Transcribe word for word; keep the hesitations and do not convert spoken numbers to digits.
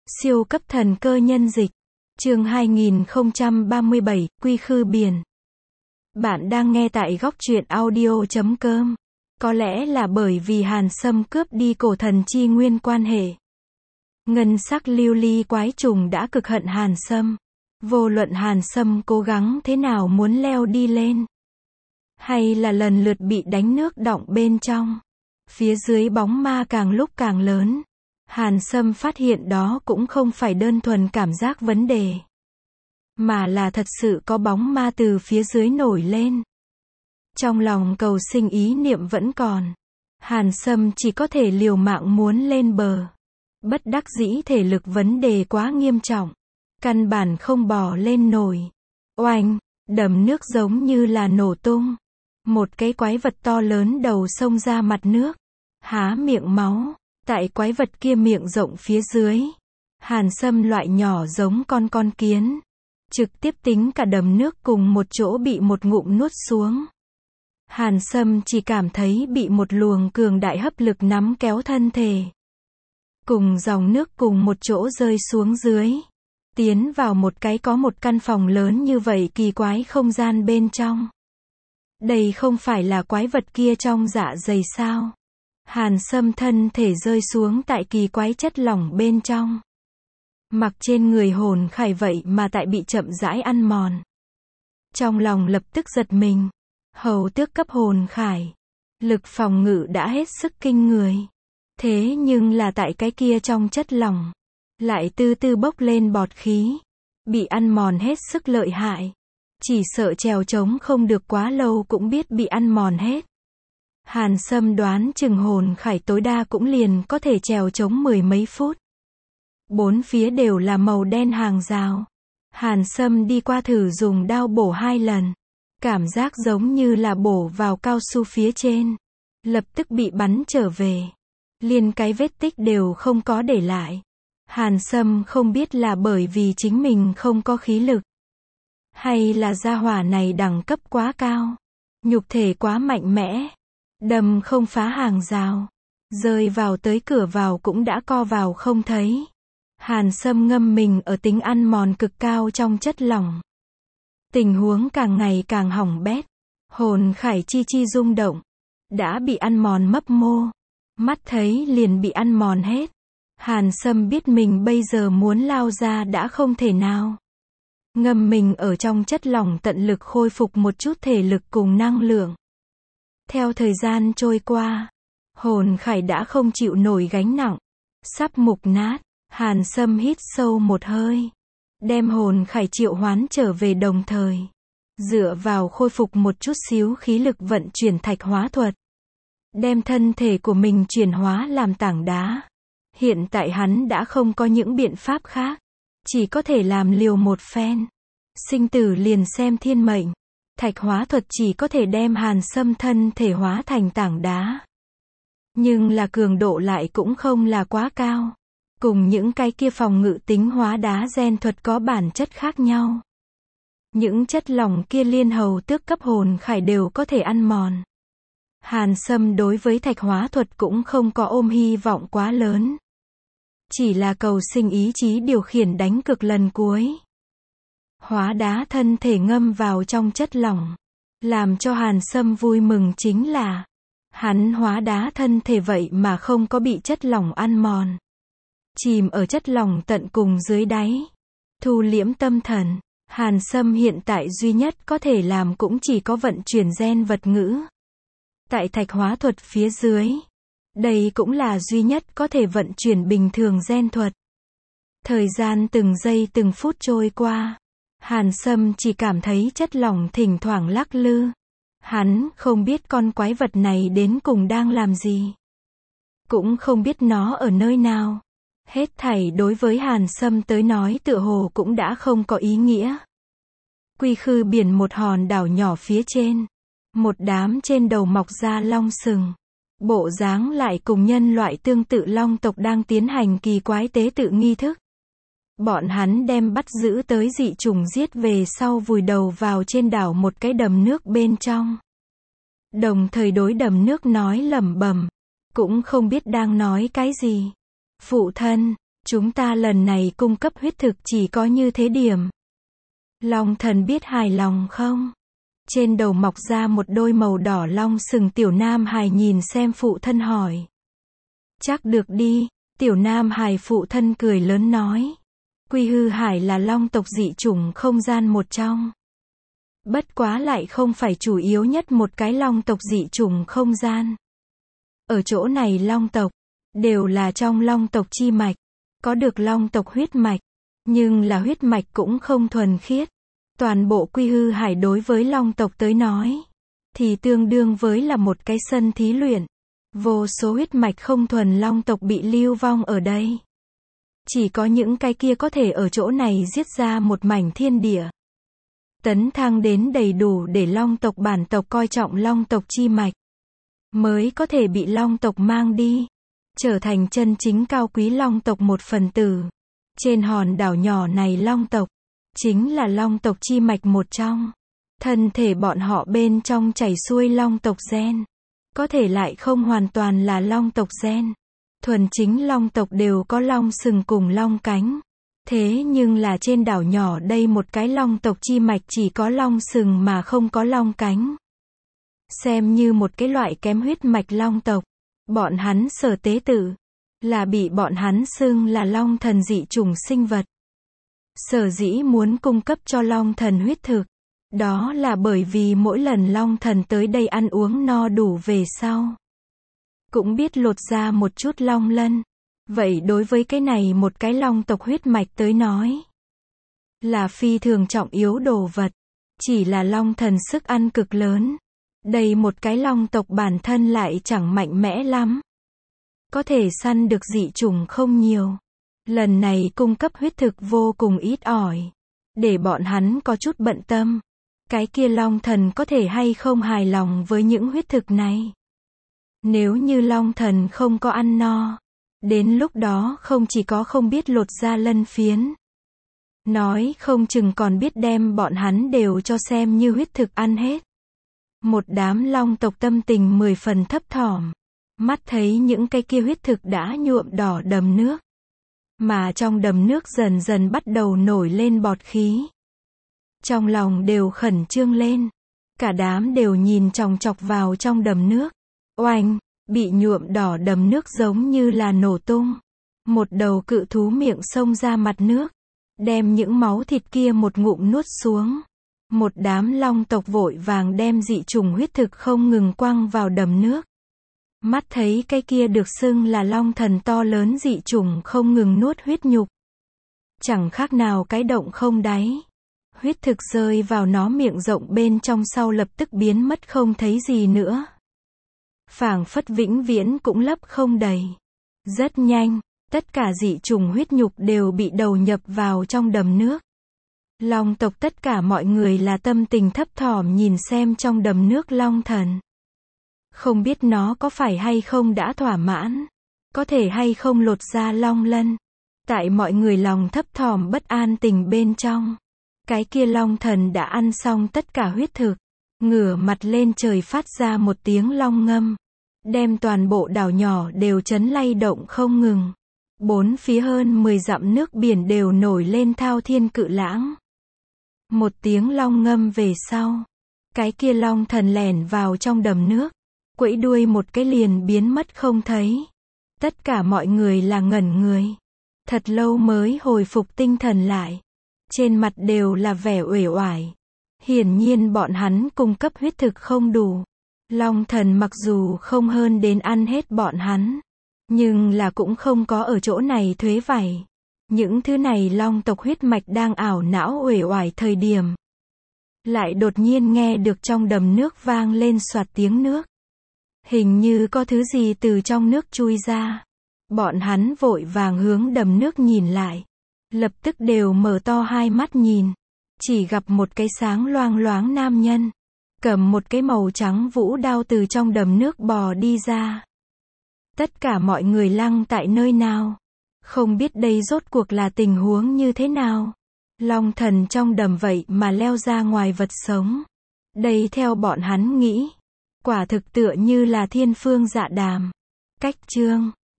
Siêu cấp thần cơ nhân dịch. Chương hai nghìn không trăm ba mươi bảy, Quy Khư Biển. Bạn đang nghe tại góc truyện audio chấm com. Có lẽ là bởi vì Hàn Sâm cướp đi cổ thần chi nguyên quan hệ. Ngân sắc lưu ly quái trùng đã cực hận Hàn Sâm. Vô luận Hàn Sâm cố gắng thế nào muốn leo đi lên, hay là lần lượt bị đánh nước đọng bên trong, phía dưới bóng ma càng lúc càng lớn. Hàn Sâm phát hiện đó cũng không phải đơn thuần cảm giác vấn đề, mà là thật sự có bóng ma từ phía dưới nổi lên. Trong lòng cầu sinh ý niệm vẫn còn. Hàn Sâm chỉ có thể liều mạng muốn lên bờ. Bất đắc dĩ thể lực vấn đề quá nghiêm trọng, căn bản không bò lên nổi. Oanh, đầm nước giống như là nổ tung. Một cái quái vật to lớn đầu xông ra mặt nước, há miệng máu. Tại quái vật kia miệng rộng phía dưới, Hàn Sâm loại nhỏ giống con con kiến, trực tiếp tính cả đầm nước cùng một chỗ bị một ngụm nuốt xuống. Hàn Sâm chỉ cảm thấy bị một luồng cường đại hấp lực nắm kéo thân thể, cùng dòng nước cùng một chỗ rơi xuống dưới, tiến vào một cái có một căn phòng lớn như vậy kỳ quái không gian bên trong. Đây không phải là quái vật kia trong dạ dày sao? Hàn Sâm thân thể rơi xuống tại kỳ quái chất lỏng bên trong. Mặc trên người hồn khải vậy mà tại bị chậm rãi ăn mòn. Trong lòng lập tức giật mình. Hầu tước cấp hồn khải, lực phòng ngự đã hết sức kinh người. Thế nhưng là tại cái kia trong chất lỏng, lại từ từ bốc lên bọt khí. Bị ăn mòn hết sức lợi hại. Chỉ sợ trèo trống không được quá lâu cũng biết bị ăn mòn hết. Hàn Sâm đoán chừng hồn khải tối đa cũng liền có thể trèo trống mười mấy phút. Bốn phía đều là màu đen hàng rào. Hàn Sâm đi qua thử dùng đao bổ hai lần. Cảm giác giống như là bổ vào cao su phía trên. Lập tức bị bắn trở về. Liền cái vết tích đều không có để lại. Hàn Sâm không biết là bởi vì chính mình không có khí lực, hay là gia hỏa này đẳng cấp quá cao, nhục thể quá mạnh mẽ. Đâm không phá hàng rào, rơi vào tới cửa vào cũng đã co vào không thấy. Hàn Sâm ngâm mình ở tính ăn mòn cực cao trong chất lỏng. Tình huống càng ngày càng hỏng bét. Hồn khải chi chi rung động. Đã bị ăn mòn mấp mô. Mắt thấy liền bị ăn mòn hết. Hàn Sâm biết mình bây giờ muốn lao ra đã không thể nào. Ngâm mình ở trong chất lỏng tận lực khôi phục một chút thể lực cùng năng lượng. Theo thời gian trôi qua, hồn khải đã không chịu nổi gánh nặng, sắp mục nát. Hàn Sâm hít sâu một hơi, đem hồn khải triệu hoán trở về, đồng thời dựa vào khôi phục một chút xíu khí lực vận chuyển thạch hóa thuật, đem thân thể của mình chuyển hóa làm tảng đá. Hiện tại hắn đã không có những biện pháp khác, chỉ có thể làm liều một phen. Sinh tử liền xem thiên mệnh. Thạch hóa thuật chỉ có thể đem Hàn Sâm thân thể hóa thành tảng đá. Nhưng là cường độ lại cũng không là quá cao. Cùng những cái kia phòng ngự tính hóa đá gen thuật có bản chất khác nhau. Những chất lỏng kia liên hầu tước cấp hồn khải đều có thể ăn mòn. Hàn Sâm đối với thạch hóa thuật cũng không có ôm hy vọng quá lớn. Chỉ là cầu sinh ý chí điều khiển đánh cực lần cuối. Hóa đá thân thể ngâm vào trong chất lỏng. Làm cho Hàn Sâm vui mừng chính là, hắn hóa đá thân thể vậy mà không có bị chất lỏng ăn mòn. Chìm ở chất lỏng tận cùng dưới đáy. Thu liễm tâm thần. Hàn Sâm hiện tại duy nhất có thể làm cũng chỉ có vận chuyển gen vật ngữ. Tại thạch hóa thuật phía dưới. Đây cũng là duy nhất có thể vận chuyển bình thường gen thuật. Thời gian từng giây từng phút trôi qua. Hàn Sâm chỉ cảm thấy chất lỏng thỉnh thoảng lắc lư. Hắn không biết con quái vật này đến cùng đang làm gì. Cũng không biết nó ở nơi nào. Hết thảy đối với Hàn Sâm tới nói tựa hồ cũng đã không có ý nghĩa. Quy Khư Biển, một hòn đảo nhỏ phía trên. Một đám trên đầu mọc ra long sừng. Bộ dáng lại cùng nhân loại tương tự long tộc đang tiến hành kỳ quái tế tự nghi thức. Bọn hắn đem bắt giữ tới dị trùng giết về sau vùi đầu vào trên đảo một cái đầm nước bên trong. Đồng thời đối đầm nước nói lẩm bẩm, cũng không biết đang nói cái gì. Phụ thân, Chúng ta lần này cung cấp huyết thực chỉ có như thế điểm. Long thần biết hài lòng không? Trên đầu mọc ra một đôi màu đỏ long sừng, tiểu nam hài nhìn xem phụ thân hỏi. Chắc được đi, tiểu nam hài phụ thân cười lớn nói. Quy hư hải là long tộc dị chủng không gian một trong. Bất quá lại không phải chủ yếu nhất một cái long tộc dị chủng không gian. Ở chỗ này long tộc, đều là trong long tộc chi mạch, có được long tộc huyết mạch, nhưng là huyết mạch cũng không thuần khiết. Toàn bộ quy hư hải đối với long tộc tới nói, thì tương đương với là một cái sân thí luyện. Vô số huyết mạch không thuần long tộc bị lưu vong ở đây. Chỉ có những cái kia có thể ở chỗ này giết ra một mảnh thiên địa. Tấn thăng đến đầy đủ để long tộc bản tộc coi trọng long tộc chi mạch. Mới có thể bị long tộc mang đi. Trở thành chân chính cao quý long tộc một phần tử. Trên hòn đảo nhỏ này long tộc, chính là long tộc chi mạch một trong. Thân thể bọn họ bên trong chảy xuôi long tộc gen. Có thể lại không hoàn toàn là long tộc gen. Thuần chính long tộc đều có long sừng cùng long cánh. Thế nhưng là trên đảo nhỏ đây một cái long tộc chi mạch chỉ có long sừng mà không có long cánh. Xem như một cái loại kém huyết mạch long tộc. Bọn hắn sở tế tử, là bị bọn hắn xưng là long thần dị chủng sinh vật. Sở dĩ muốn cung cấp cho long thần huyết thực. Đó là bởi vì mỗi lần long thần tới đây ăn uống no đủ về sau. Cũng biết lột ra một chút long lân. Vậy đối với cái này một cái long tộc huyết mạch tới nói. Là phi thường trọng yếu đồ vật. Chỉ là long thần sức ăn cực lớn. Đây một cái long tộc bản thân lại chẳng mạnh mẽ lắm. Có thể săn được dị chủng không nhiều. Lần này cung cấp huyết thực vô cùng ít ỏi. Để bọn hắn có chút bận tâm. Cái kia long thần có thể hay không hài lòng với những huyết thực này. Nếu như long thần không có ăn no. Đến lúc đó không chỉ có không biết lột ra lân phiến. Nói không chừng còn biết đem bọn hắn đều cho xem như huyết thực ăn hết. Một đám long tộc tâm tình mười phần thấp thỏm. Mắt thấy những cái kia huyết thực đã nhuộm đỏ đầm nước. Mà trong đầm nước dần dần bắt đầu nổi lên bọt khí. Trong lòng đều khẩn trương lên. Cả đám đều nhìn chòng chọc vào trong đầm nước. Oanh, bị nhuộm đỏ đầm nước giống như là nổ tung. Một đầu cự thú miệng xông ra mặt nước. Đem những máu thịt kia một ngụm nuốt xuống. Một đám long tộc vội vàng đem dị chủng huyết thực không ngừng quăng vào đầm nước. Mắt thấy cái kia được xưng là long thần to lớn dị chủng không ngừng nuốt huyết nhục. Chẳng khác nào cái động không đáy. Huyết thực rơi vào nó miệng rộng bên trong sau lập tức biến mất không thấy gì nữa. Phảng phất vĩnh viễn cũng lấp không đầy. Rất nhanh, tất cả dị chủng huyết nhục đều bị đầu nhập vào trong đầm nước. Long tộc tất cả mọi người là tâm tình thấp thỏm nhìn xem trong đầm nước long thần. Không biết nó có phải hay không đã thỏa mãn. Có thể hay không lột ra long lân. Tại mọi người lòng thấp thỏm bất an tình bên trong. Cái kia long thần đã ăn xong tất cả huyết thực. Ngửa mặt lên trời phát ra một tiếng long ngâm. Đem toàn bộ đảo nhỏ đều chấn lay động không ngừng. Bốn phía hơn mười dặm nước biển đều nổi lên thao thiên cự lãng. Một tiếng long ngâm về sau. Cái kia long thần lẻn vào trong đầm nước. Quẫy đuôi một cái liền biến mất không thấy. Tất cả mọi người là ngẩn người. Thật lâu mới hồi phục tinh thần lại. Trên mặt đều là vẻ uể oải. Hiển nhiên bọn hắn cung cấp huyết thực không đủ. Long thần mặc dù không hơn đến ăn hết bọn hắn. Nhưng là cũng không có ở chỗ này thuế vảy. Những thứ này long tộc huyết mạch đang ảo não uể oải thời điểm. Lại đột nhiên nghe được trong đầm nước vang lên soạt tiếng nước. Hình như có thứ gì từ trong nước chui ra. Bọn hắn vội vàng hướng đầm nước nhìn lại. Lập tức đều mở to hai mắt nhìn. Chỉ gặp một cái sáng loang loáng nam nhân. Cầm một cái màu trắng vũ đao từ trong đầm nước bò đi ra. Tất cả mọi người lăng tại nơi nào. Không biết đây rốt cuộc là tình huống như thế nào. Long thần trong đầm vậy mà leo ra ngoài vật sống. Đây theo bọn hắn nghĩ. Quả thực tựa như là thiên phương dạ đàm. Cách chương